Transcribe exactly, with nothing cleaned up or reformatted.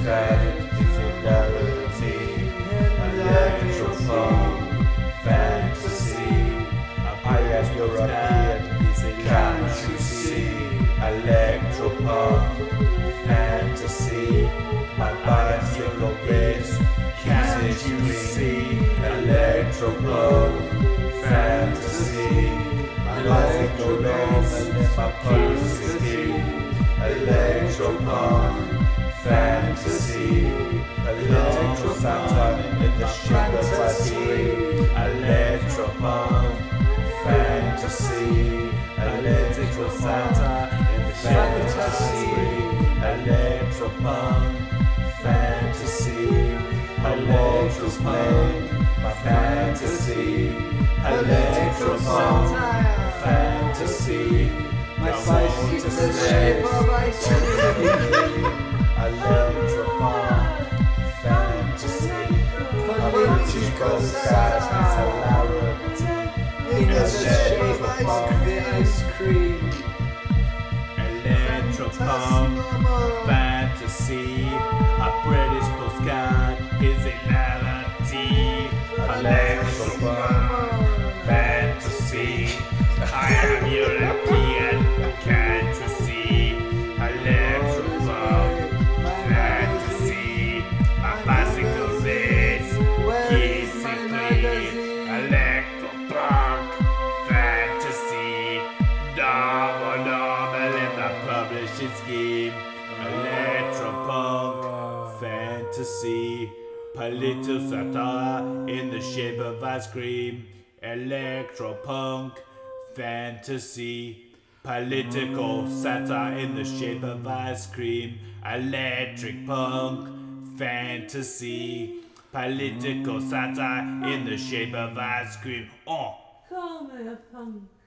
fidelity, electropunk, fantasy, biased European, can't you see? Electropunk, fantasy, my bicycle base, can't you see? Electropunk, fantasy, my bicycle base, my pussy, electropunk, fantasy, electro Satan in the shape of a dream, electropunk, fantasy, electro Satan in the shape of a dream, electropunk, fantasy, electropunk, my fantasy, electropunk, fantasy, my bicycle in the shape of ice cream, electropunk, fantasy, political satire, in the shape of ice cream, electropunk, fantasy, a British postcard is a reality, electropunk, fantasy, I am European, can't you see? Electropunk, fantasy, a bicycle race, kids and clean, electropunk, fantasy, double double in the publishing scheme, electropunk, fantasy, political satire in the shape of ice cream, electropunk, fantasy, political satire in the shape of ice cream, electric punk, fantasy, political satire in the shape of ice cream. Oh. Call me a punk.